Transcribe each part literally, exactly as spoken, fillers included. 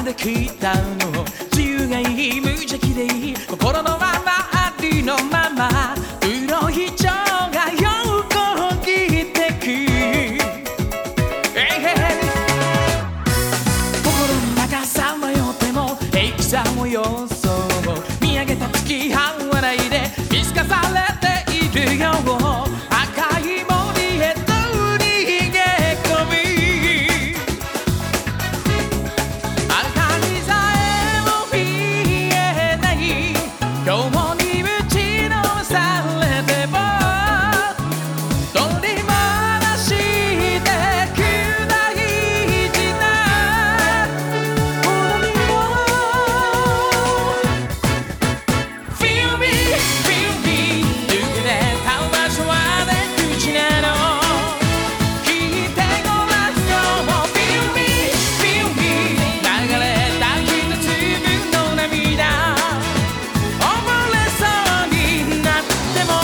できたの。自由がいい、無邪気でいい、心のままありのまま、黒い蝶が横を切ってく。心の中さまよっても平気さもよそう、見上げた月半笑いで見透かされているよ。赤い森へと逃げ込み、明かりさえも見えない今日に打ちのめされても取り戻してく大事なものにも Feel me, feel me 抜け出た場所は出口なの。聞いてごらんよもう Feel me, feel me 流れた一粒の涙溺れそうになっても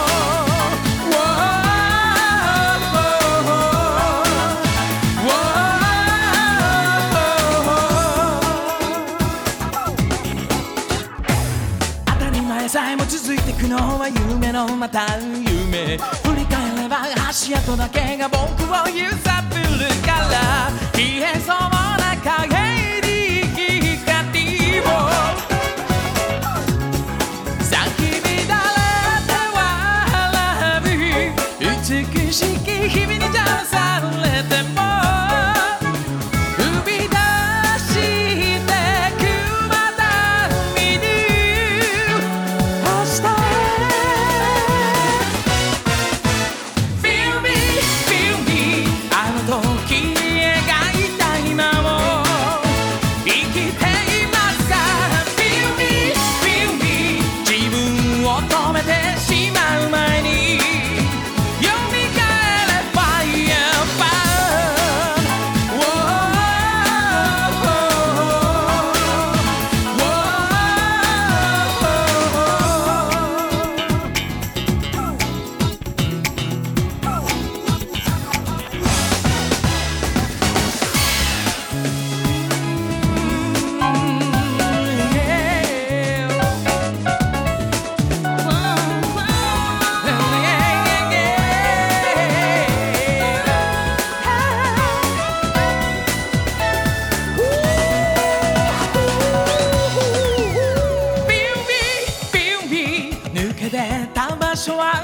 当たり前さえも続いてくのは夢のまた夢。振り返れば足跡だけが僕を揺さぶるから、消えそうな影に光を咲き乱れて笑う美しき日々に邪魔されても踏み出してくまた見ぬ明日へ Feel me, feel me あの時描いた今も生きていますか Feel me, feel me 自分を止めてしまう前に蘇れ Fire, burn Feel me, feel me 抜け出た場所は